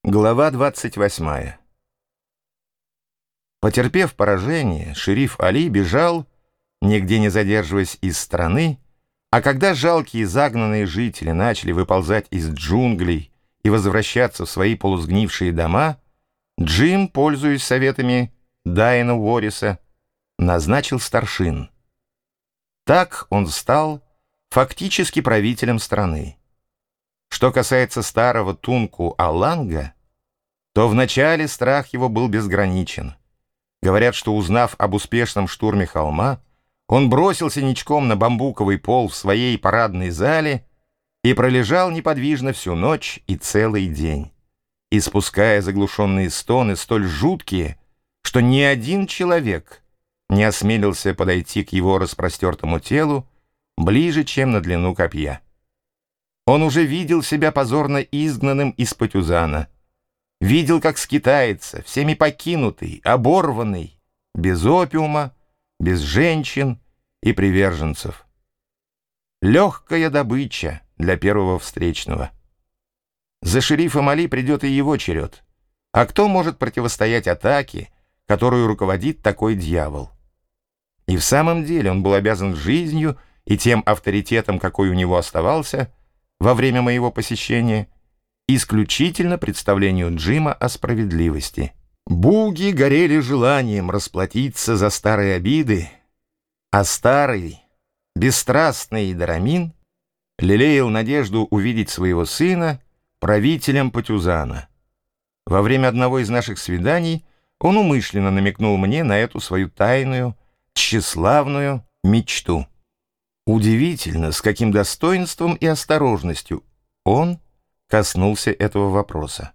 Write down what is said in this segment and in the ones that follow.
Глава 28. Потерпев поражение, шериф Али бежал, нигде не задерживаясь, из страны, а когда жалкие загнанные жители начали выползать из джунглей и возвращаться в свои полусгнившие дома, Джим, пользуясь советами Дайана Уорриса, назначил старшин. Так он стал фактически правителем страны. Что касается старого Тунку Аланга, то вначале страх его был безграничен. Говорят, что, узнав об успешном штурме холма, он бросился ничком на бамбуковый пол в своей парадной зале и пролежал неподвижно всю ночь и целый день, испуская заглушенные стоны столь жуткие, что ни один человек не осмелился подойти к его распростертому телу ближе, чем на длину копья. Он уже видел себя позорно изгнанным из Патюзана, видел, как скитается, всеми покинутый, оборванный, без опиума, без женщин и приверженцев. Легкая добыча для первого встречного. За шерифом Али придет и его черед. А кто может противостоять атаке, которую руководит такой дьявол? И в самом деле он был обязан жизнью и тем авторитетом, какой у него оставался во время моего посещения, исключительно представлению Джима о справедливости. Буги горели желанием расплатиться за старые обиды, а старый, бесстрастный Дарамин лелеял надежду увидеть своего сына правителем Патюзана. Во время одного из наших свиданий он умышленно намекнул мне на эту свою тайную, тщеславную мечту. Удивительно, с каким достоинством и осторожностью он коснулся этого вопроса.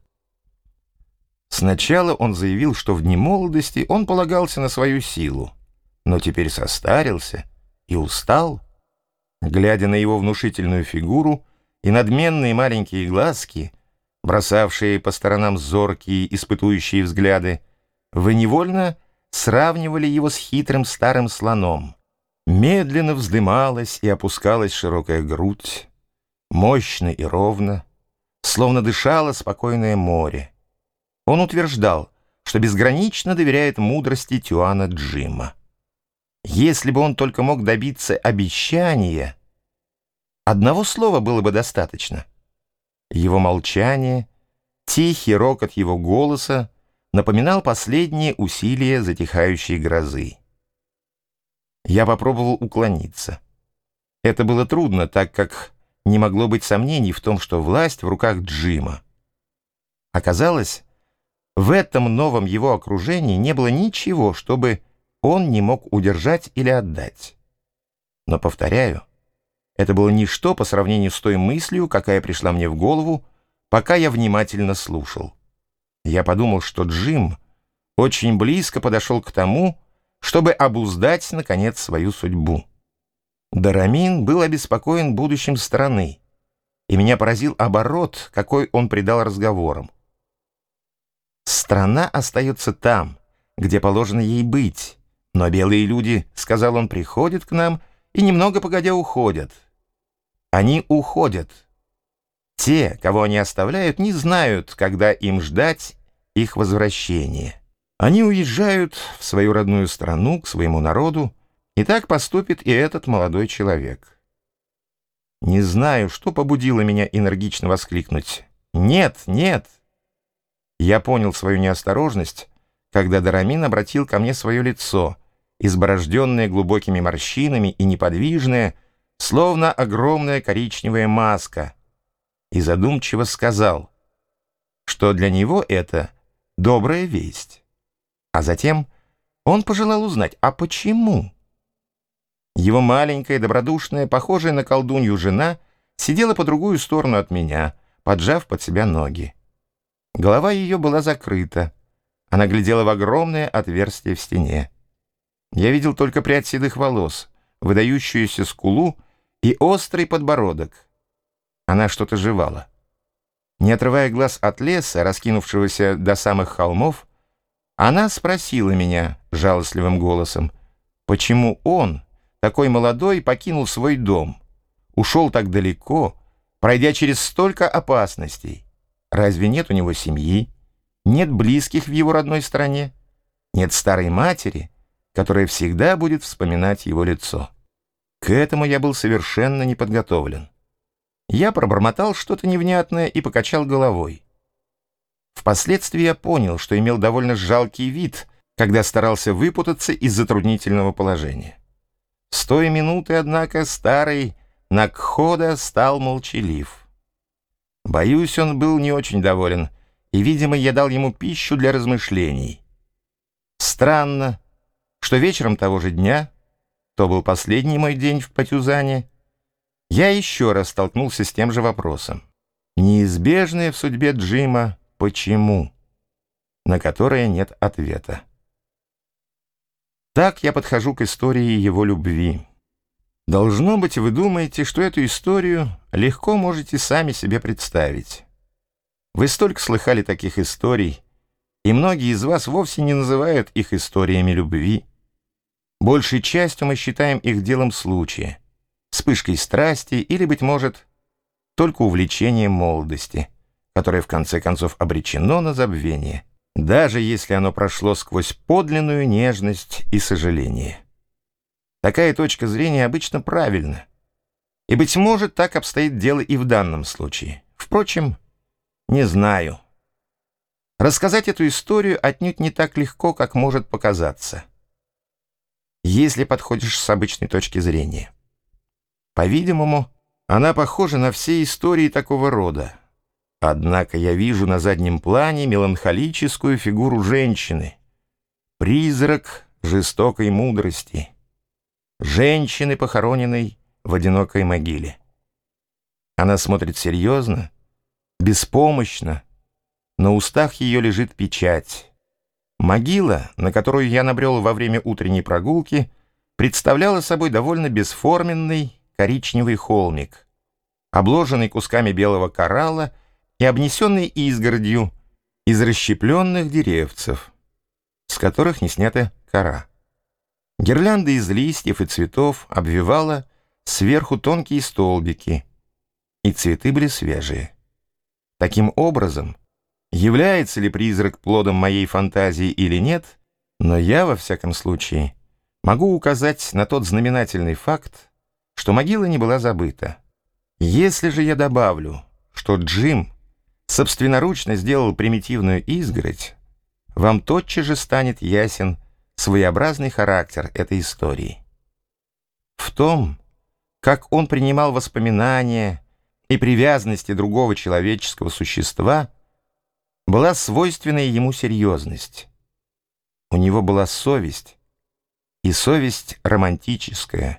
Сначала он заявил, что в дни молодости он полагался на свою силу, но теперь состарился и устал. Глядя на его внушительную фигуру и надменные маленькие глазки, бросавшие по сторонам зоркие, испытующие взгляды, вы невольно сравнивали его с хитрым старым слоном. Медленно вздымалась и опускалась широкая грудь, мощно и ровно, словно дышало спокойное море. Он утверждал, что безгранично доверяет мудрости Тюана Джима. Если бы он только мог добиться обещания, одного слова было бы достаточно. Его молчание, тихий рокот его голоса напоминал последние усилия затихающей грозы. Я попробовал уклониться. Это было трудно, так как не могло быть сомнений в том, что власть в руках Джима. Оказалось, в этом новом его окружении не было ничего, чтобы он не мог удержать или отдать. Но, повторяю, это было ничто по сравнению с той мыслью, какая пришла мне в голову, пока я внимательно слушал. Я подумал, что Джим очень близко подошел к тому, чтобы обуздать, наконец, свою судьбу. Дарамин был обеспокоен будущим страны, и меня поразил оборот, какой он придал разговорам. «Страна остается там, где положено ей быть, но белые люди, — сказал он, — приходят к нам и немного погодя уходят. Они уходят. Те, кого они оставляют, не знают, когда им ждать их возвращения. Они уезжают в свою родную страну, к своему народу, и так поступит и этот молодой человек». Не знаю, что побудило меня энергично воскликнуть: «Нет, нет!» Я понял свою неосторожность, когда Дарамин обратил ко мне свое лицо, изборожденное глубокими морщинами и неподвижное, словно огромная коричневая маска, и задумчиво сказал, что для него это добрая весть. А затем он пожелал узнать, а почему? Его маленькая, добродушная, похожая на колдунью жена сидела по другую сторону от меня, поджав под себя ноги. Голова ее была закрыта. Она глядела в огромное отверстие в стене. Я видел только прядь седых волос, выдающуюся скулу и острый подбородок. Она что-то жевала. Не отрывая глаз от леса, раскинувшегося до самых холмов, она спросила меня жалостливым голосом, почему он, такой молодой, покинул свой дом, ушел так далеко, пройдя через столько опасностей, Разве нет у него семьи? Нет близких в его родной стране? Нет старой матери, которая всегда будет вспоминать его лицо? К этому я был совершенно не подготовлен. Я пробормотал что-то невнятное и покачал головой. Впоследствии я понял, что имел довольно жалкий вид, когда старался выпутаться из затруднительного положения. С той минуты, однако, старый Накхода стал молчалив. Боюсь, он был не очень доволен, и, видимо, я дал ему пищу для размышлений. Странно, что вечером того же дня, то был последний мой день в Патюзане, я еще раз столкнулся с тем же вопросом. Неизбежное в судьбе Джима «почему?», на которое нет ответа. Так я подхожу к истории его любви. Должно быть, вы думаете, что эту историю легко можете сами себе представить. Вы столько слыхали таких историй, и многие из вас вовсе не называют их историями любви. Большей частью мы считаем их делом случая, вспышкой страсти или, быть может, только увлечением молодости, которое в конце концов обречено на забвение, даже если оно прошло сквозь подлинную нежность и сожаление. Такая точка зрения обычно правильна, и, быть может, так обстоит дело и в данном случае. Впрочем, не знаю. Рассказать эту историю отнюдь не так легко, как может показаться, если подходишь с обычной точки зрения. По-видимому, она похожа на все истории такого рода. Однако я вижу на заднем плане меланхолическую фигуру женщины, призрак жестокой мудрости, женщины, похороненной в одинокой могиле. Она смотрит серьезно, беспомощно, на устах ее лежит печать. Могила, на которую я набрел во время утренней прогулки, представляла собой довольно бесформенный коричневый холмик, обложенный кусками белого коралла и обнесенный изгородью из расщепленных деревцев, с которых не снята кора. Гирлянда из листьев и цветов обвивала сверху тонкие столбики, и цветы были свежие. Таким образом, является ли призрак плодом моей фантазии или нет, но я, во всяком случае, могу указать на тот знаменательный факт, что могила не была забыта. Если же я добавлю, что Джим собственноручно сделал примитивную изгородь, вам тотчас же станет ясен своеобразный характер этой истории. В том, как он принимал воспоминания и привязанности другого человеческого существа, была свойственная ему серьезность. У него была совесть, и совесть романтическая.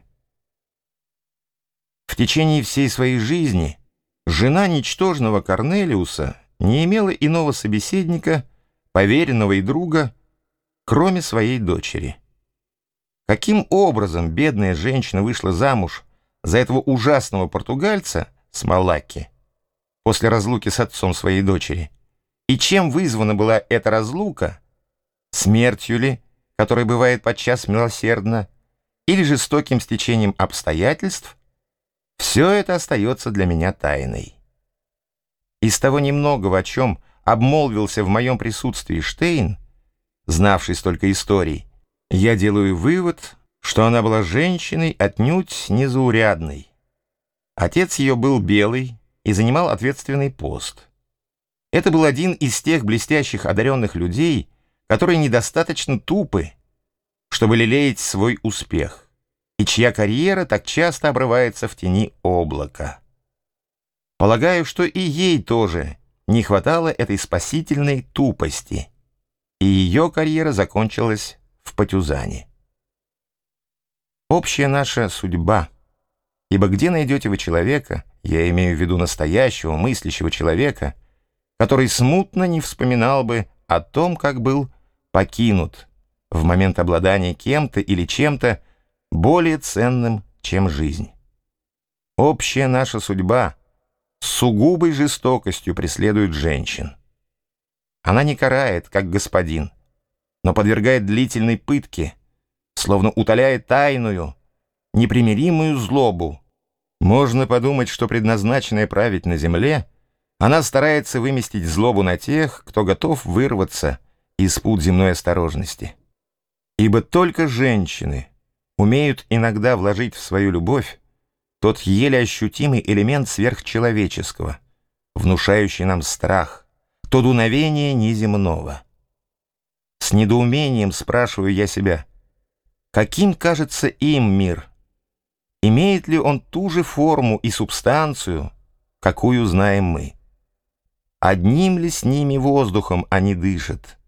В течение всей своей жизни жена ничтожного Корнелиуса не имела иного собеседника, поверенного и друга, кроме своей дочери. Каким образом бедная женщина вышла замуж за этого ужасного португальца Смолаки после разлуки с отцом своей дочери? И чем вызвана была эта разлука? Смертью ли, которая бывает подчас милосердна, или жестоким стечением обстоятельств? Все это остается для меня тайной. Из того немногого, о чем обмолвился в моем присутствии Штейн, знавший столько историй, я делаю вывод, что она была женщиной отнюдь незаурядной. Отец ее был белый и занимал ответственный пост. Это был один из тех блестящих одаренных людей, которые недостаточно тупы, чтобы лелеять свой успех, и чья карьера так часто обрывается в тени облака. Полагаю, что и ей тоже не хватало этой спасительной тупости, и ее карьера закончилась в Патюзане. Общая наша судьба, ибо где найдете вы человека, я имею в виду настоящего, мыслящего человека, который смутно не вспоминал бы о том, как был покинут в момент обладания кем-то или чем-то более ценным, чем жизнь. Общая наша судьба с сугубой жестокостью преследует женщин. Она не карает, как господин, но подвергает длительной пытке, словно утоляет тайную, непримиримую злобу. Можно подумать, что предназначенная править на земле, Она старается выместить злобу на тех, кто готов вырваться из пут земной осторожности. Ибо только женщины умеют иногда вложить в свою любовь тот еле ощутимый элемент сверхчеловеческого, внушающий нам страх, то дуновение неземного. С недоумением спрашиваю я себя, каким кажется им мир? Имеет ли он ту же форму и субстанцию, какую знаем мы? Одним ли с ними воздухом они дышат?